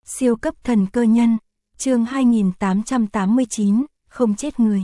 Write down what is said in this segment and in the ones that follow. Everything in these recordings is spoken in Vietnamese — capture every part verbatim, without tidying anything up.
Siêu cấp thần cơ nhân, chương hai nghìn tám trăm tám mươi chín, không chết người.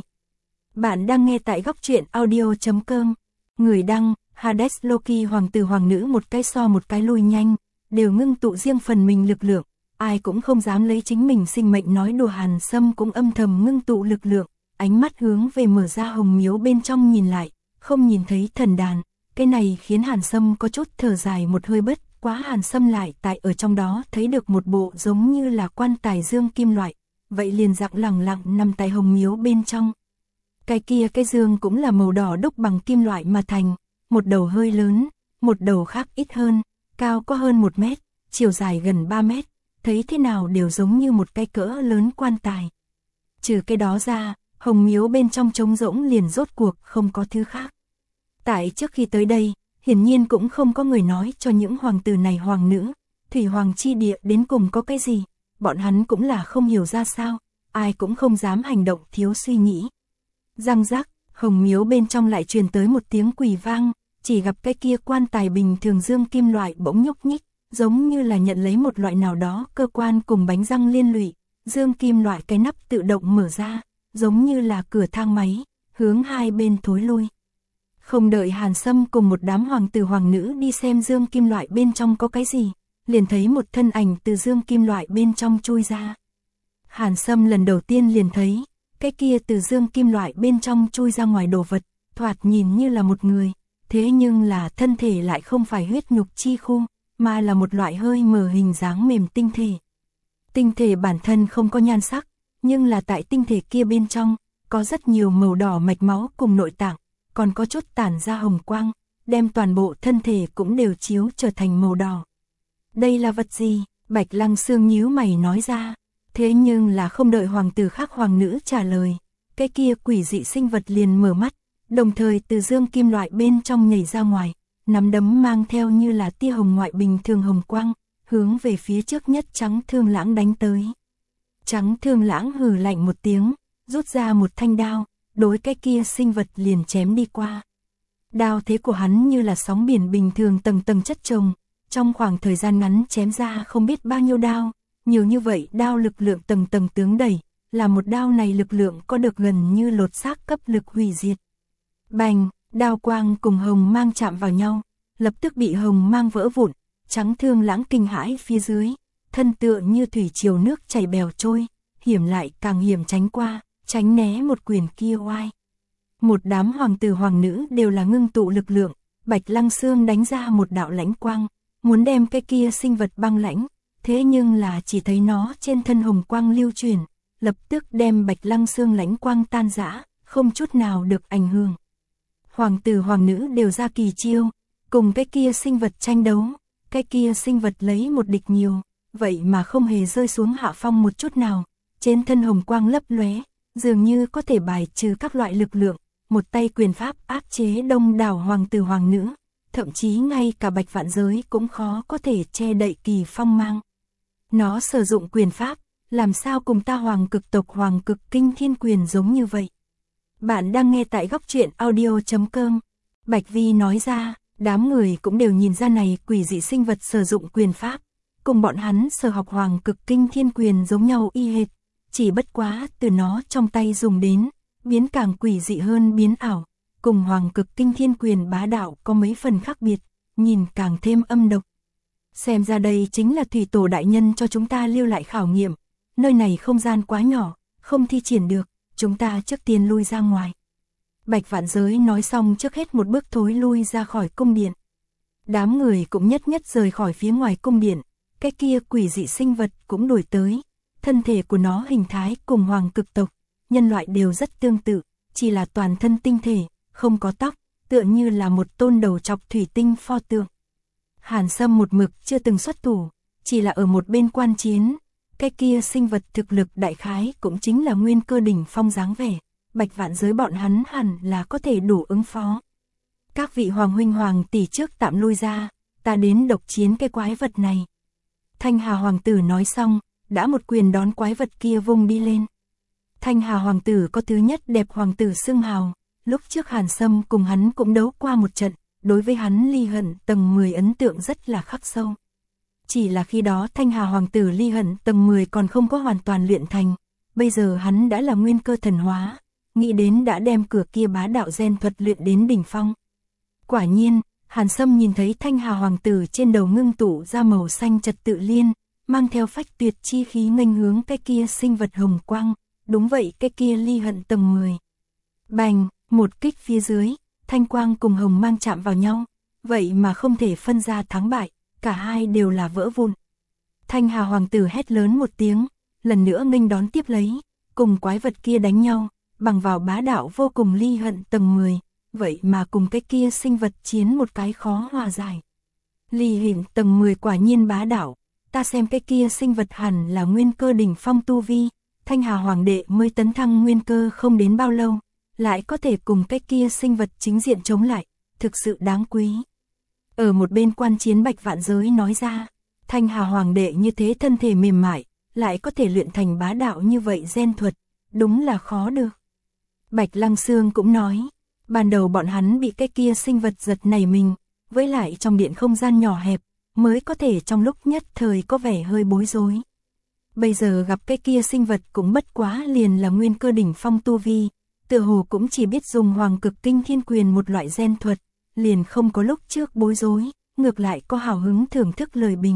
Bạn đang nghe tại góc truyện audio chấm com. Người đăng, Hades Loki, hoàng tử hoàng nữ một cái so một cái lui nhanh, đều ngưng tụ riêng phần mình lực lượng, ai cũng không dám lấy chính mình sinh mệnh nói đùa. Hàn Sâm cũng âm thầm ngưng tụ lực lượng, ánh mắt hướng về mở ra hồng miếu bên trong nhìn lại, không nhìn thấy thần đàn, cái này khiến Hàn Sâm có chút thở dài một hơi. Bất quá Hàn Sâm lại tại ở trong đó thấy được một bộ giống như là quan tài dương kim loại, vậy liền dặng lẳng lặng nằm tại hồng miếu bên trong. Cái kia cái dương cũng là màu đỏ đúc bằng kim loại mà thành, một đầu hơi lớn, một đầu khác ít hơn, cao có hơn một mét, chiều dài gần ba mét, thấy thế nào đều giống như một cái cỡ lớn quan tài. Trừ cái đó ra, hồng miếu bên trong trống rỗng liền, rốt cuộc không có thứ khác. Tại trước khi tới đây, hiển nhiên cũng không có người nói cho những hoàng tử này hoàng nữ, thủy hoàng chi địa đến cùng có cái gì, bọn hắn cũng là không hiểu ra sao, ai cũng không dám hành động thiếu suy nghĩ. Răng rắc, hồng miếu bên trong lại truyền tới một tiếng quỳ vang, chỉ gặp cái kia quan tài bình thường dương kim loại bỗng nhúc nhích, giống như là nhận lấy một loại nào đó cơ quan cùng bánh răng liên lụy, dương kim loại cái nắp tự động mở ra, giống như là cửa thang máy, hướng hai bên thối lui. Không đợi Hàn Sâm cùng một đám hoàng tử hoàng nữ đi xem dương kim loại bên trong có cái gì, liền thấy một thân ảnh từ dương kim loại bên trong chui ra. Hàn Sâm lần đầu tiên liền thấy, cái kia từ dương kim loại bên trong chui ra ngoài đồ vật, thoạt nhìn như là một người, thế nhưng là thân thể lại không phải huyết nhục chi khu, mà là một loại hơi mờ hình dáng mềm tinh thể. Tinh thể bản thân không có nhan sắc, nhưng là tại tinh thể kia bên trong, có rất nhiều màu đỏ mạch máu cùng nội tạng, còn có chút tản ra hồng quang, đem toàn bộ thân thể cũng đều chiếu trở thành màu đỏ. Đây là vật gì? Bạch Lăng Sương nhíu mày nói ra. Thế nhưng là không đợi hoàng tử khác hoàng nữ trả lời, cái kia quỷ dị sinh vật liền mở mắt, đồng thời từ dương kim loại bên trong nhảy ra ngoài, nắm đấm mang theo như là tia hồng ngoại bình thường hồng quang, hướng về phía trước nhất Trắng Thương Lãng đánh tới. Trắng Thương Lãng hừ lạnh một tiếng, rút ra một thanh đao, đối cái kia sinh vật liền chém đi qua. Đao thế của hắn như là sóng biển bình thường tầng tầng chất chồng, trong khoảng thời gian ngắn chém ra không biết bao nhiêu đao, nhiều như vậy đao lực lượng tầng tầng tướng đẩy, là một đao này lực lượng có được gần như lột xác cấp lực hủy diệt. Bành, đao quang cùng hồng mang chạm vào nhau, lập tức bị hồng mang vỡ vụn, Trắng Thương Lãng kinh hãi phía dưới, thân tựa như thủy triều nước chảy bèo trôi, hiểm lại càng hiểm tránh qua, tránh né một quyền kia oai. Một đám hoàng tử hoàng nữ đều là ngưng tụ lực lượng, Bạch Lăng Sương đánh ra một đạo lãnh quang, muốn đem cái kia sinh vật băng lãnh, thế nhưng là chỉ thấy nó trên thân hồng quang lưu chuyển, lập tức đem Bạch Lăng Sương lãnh quang tan rã, không chút nào được ảnh hưởng. Hoàng tử hoàng nữ đều ra kỳ chiêu, cùng cái kia sinh vật tranh đấu, cái kia sinh vật lấy một địch nhiều, vậy mà không hề rơi xuống hạ phong một chút nào, trên thân hồng quang lấp lóe, dường như có thể bài trừ các loại lực lượng, một tay quyền pháp áp chế đông đảo hoàng tử hoàng nữ, thậm chí ngay cả Bạch Vạn Giới cũng khó có thể che đậy kỳ phong mang. Nó sử dụng quyền pháp, làm sao cùng ta hoàng cực tộc Hoàng Cực Kinh Thiên Quyền giống như vậy? Bạn đang nghe tại góc truyện audio chấm com. Bạch Vi nói ra, đám người cũng đều nhìn ra này quỷ dị sinh vật sử dụng quyền pháp, cùng bọn hắn sở học Hoàng Cực Kinh Thiên Quyền giống nhau y hệt, chỉ bất quá từ nó trong tay dùng đến, biến càng quỷ dị hơn biến ảo, cùng Hoàng Cực Kinh Thiên Quyền bá đạo có mấy phần khác biệt, nhìn càng thêm âm độc. Xem ra đây chính là thủy tổ đại nhân cho chúng ta lưu lại khảo nghiệm, nơi này không gian quá nhỏ, không thi triển được, chúng ta trước tiên lui ra ngoài. Bạch Vạn Giới nói xong trước hết một bước thối lui ra khỏi cung điện. Đám người cũng nhất nhất rời khỏi phía ngoài cung điện, cái kia quỷ dị sinh vật cũng đuổi tới, thân thể của nó hình thái cùng hoàng cực tộc, nhân loại đều rất tương tự, chỉ là toàn thân tinh thể, không có tóc, tựa như là một tôn đầu trọc thủy tinh pho tượng. Hàn Sâm một mực chưa từng xuất thủ, chỉ là ở một bên quan chiến, cái kia sinh vật thực lực đại khái cũng chính là nguyên cơ đỉnh phong dáng vẻ, Bạch Vạn Giới bọn hắn hẳn là có thể đủ ứng phó. Các vị hoàng huynh hoàng tỷ trước tạm lui ra, ta đến độc chiến cái quái vật này. Thanh Hà hoàng tử nói xong, đã một quyền đón quái vật kia vung đi lên. Thanh Hà hoàng tử có thứ nhất đẹp hoàng tử xưng hào, lúc trước Hàn Sâm cùng hắn cũng đấu qua một trận, đối với hắn ly hận tầng mười ấn tượng rất là khắc sâu. chỉ là khi đó Thanh Hà Hoàng tử ly hận tầng mười còn không có hoàn toàn luyện thành, bây giờ hắn đã là nguyên cơ thần hóa, nghĩ đến đã đem cửa kia bá đạo gen thuật luyện đến đỉnh phong. Quả nhiên, Hàn Sâm nhìn thấy Thanh Hà Hoàng tử trên đầu ngưng tụ ra màu xanh trật tự liên, mang theo phách tuyệt chi khí nghênh hướng cái kia sinh vật hồng quang, đúng vậy cái kia ly hận tầng mười. Bành, một kích phía dưới, thanh quang cùng hồng mang chạm vào nhau, vậy mà không thể phân ra thắng bại, cả hai đều là vỡ vụn. Thanh Hà Hoàng tử hét lớn một tiếng, lần nữa nghênh đón tiếp lấy, cùng quái vật kia đánh nhau, bằng vào bá đạo vô cùng ly hận tầng mười, vậy mà cùng cái kia sinh vật chiến một cái khó hòa giải. Ly hận tầng mười quả nhiên bá đạo, ta xem cái kia sinh vật hẳn là nguyên cơ đỉnh phong tu vi, Thanh Hà Hoàng đệ mới tấn thăng nguyên cơ không đến bao lâu, lại có thể cùng cái kia sinh vật chính diện chống lại, thực sự đáng quý. Ở một bên quan chiến Bạch Vạn Giới nói ra, Thanh Hà Hoàng đệ như thế thân thể mềm mại, lại có thể luyện thành bá đạo như vậy gen thuật, đúng là khó được. Bạch Lăng Xương cũng nói, ban đầu bọn hắn bị cái kia sinh vật giật nảy mình, với lại trong điện không gian nhỏ hẹp, mới có thể trong lúc nhất thời có vẻ hơi bối rối. Bây giờ gặp cái kia sinh vật cũng bất quá liền là nguyên cơ đỉnh phong tu vi, tựa hồ cũng chỉ biết dùng Hoàng Cực Kinh Thiên Quyền một loại gen thuật, liền không có lúc trước bối rối, ngược lại có hào hứng thưởng thức lời bình.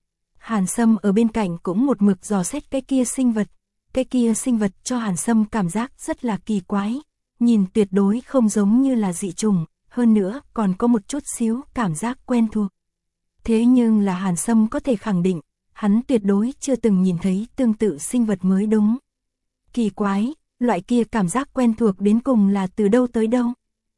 Hàn Sâm ở bên cạnh cũng một mực dò xét cái kia sinh vật, cái kia sinh vật cho Hàn Sâm cảm giác rất là kỳ quái, nhìn tuyệt đối không giống như là dị chủng, hơn nữa còn có một chút xíu cảm giác quen thuộc. Thế nhưng là Hàn Sâm có thể khẳng định, hắn tuyệt đối chưa từng nhìn thấy tương tự sinh vật mới đúng. Kỳ quái, loại kia cảm giác quen thuộc đến cùng là từ đâu tới đâu?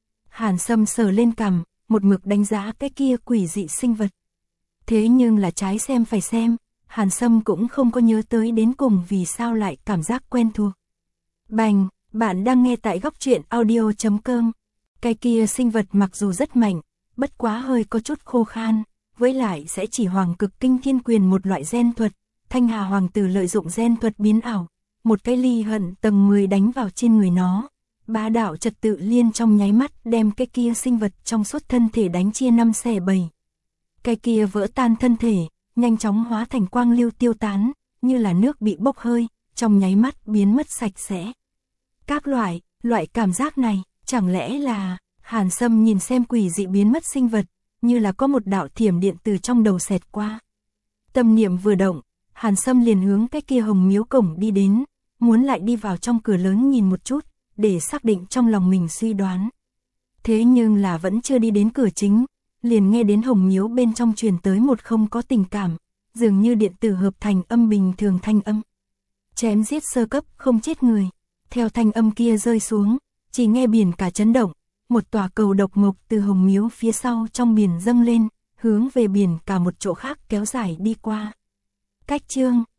Hàn Sâm sờ lên cằm, một mực đánh giá cái kia quỷ dị sinh vật. Thế nhưng là trái xem phải xem, Hàn Sâm cũng không có nhớ tới đến cùng vì sao lại cảm giác quen thuộc. Bành, bạn đang nghe tại góc truyện audio chấm com. Cái kia sinh vật mặc dù rất mạnh, bất quá hơi có chút khô khan, với lại sẽ chỉ Hoàng Cực Kinh Thiên Quyền một loại gen thuật, Thanh Hà Hoàng tử lợi dụng gen thuật biến ảo, một cái ly hận tầng mười đánh vào trên người nó. Bá đạo trật tự liên trong nháy mắt đem cái kia sinh vật trong suốt thân thể đánh chia năm xẻ bảy. Cái kia vỡ tan thân thể, nhanh chóng hóa thành quang lưu tiêu tán, như là nước bị bốc hơi, trong nháy mắt biến mất sạch sẽ. Các loại, loại cảm giác này, chẳng lẽ là... Hàn Sâm nhìn xem quỷ dị biến mất sinh vật, như là có một đạo thiểm điện từ trong đầu xẹt qua. Tâm niệm vừa động, Hàn Sâm liền hướng cái kia hồng miếu cổng đi đến, muốn lại đi vào trong cửa lớn nhìn một chút, để xác định trong lòng mình suy đoán. Thế nhưng là vẫn chưa đi đến cửa chính, liền nghe đến hồng miếu bên trong truyền tới một không có tình cảm, dường như điện tử hợp thành âm bình thường thanh âm. Chém giết sơ cấp không chết người, theo thanh âm kia rơi xuống, chỉ nghe biển cả chấn động, một tòa cầu độc mộc từ hồng miếu phía sau trong biển dâng lên, hướng về biển cả một chỗ khác kéo dài đi qua. Cách chương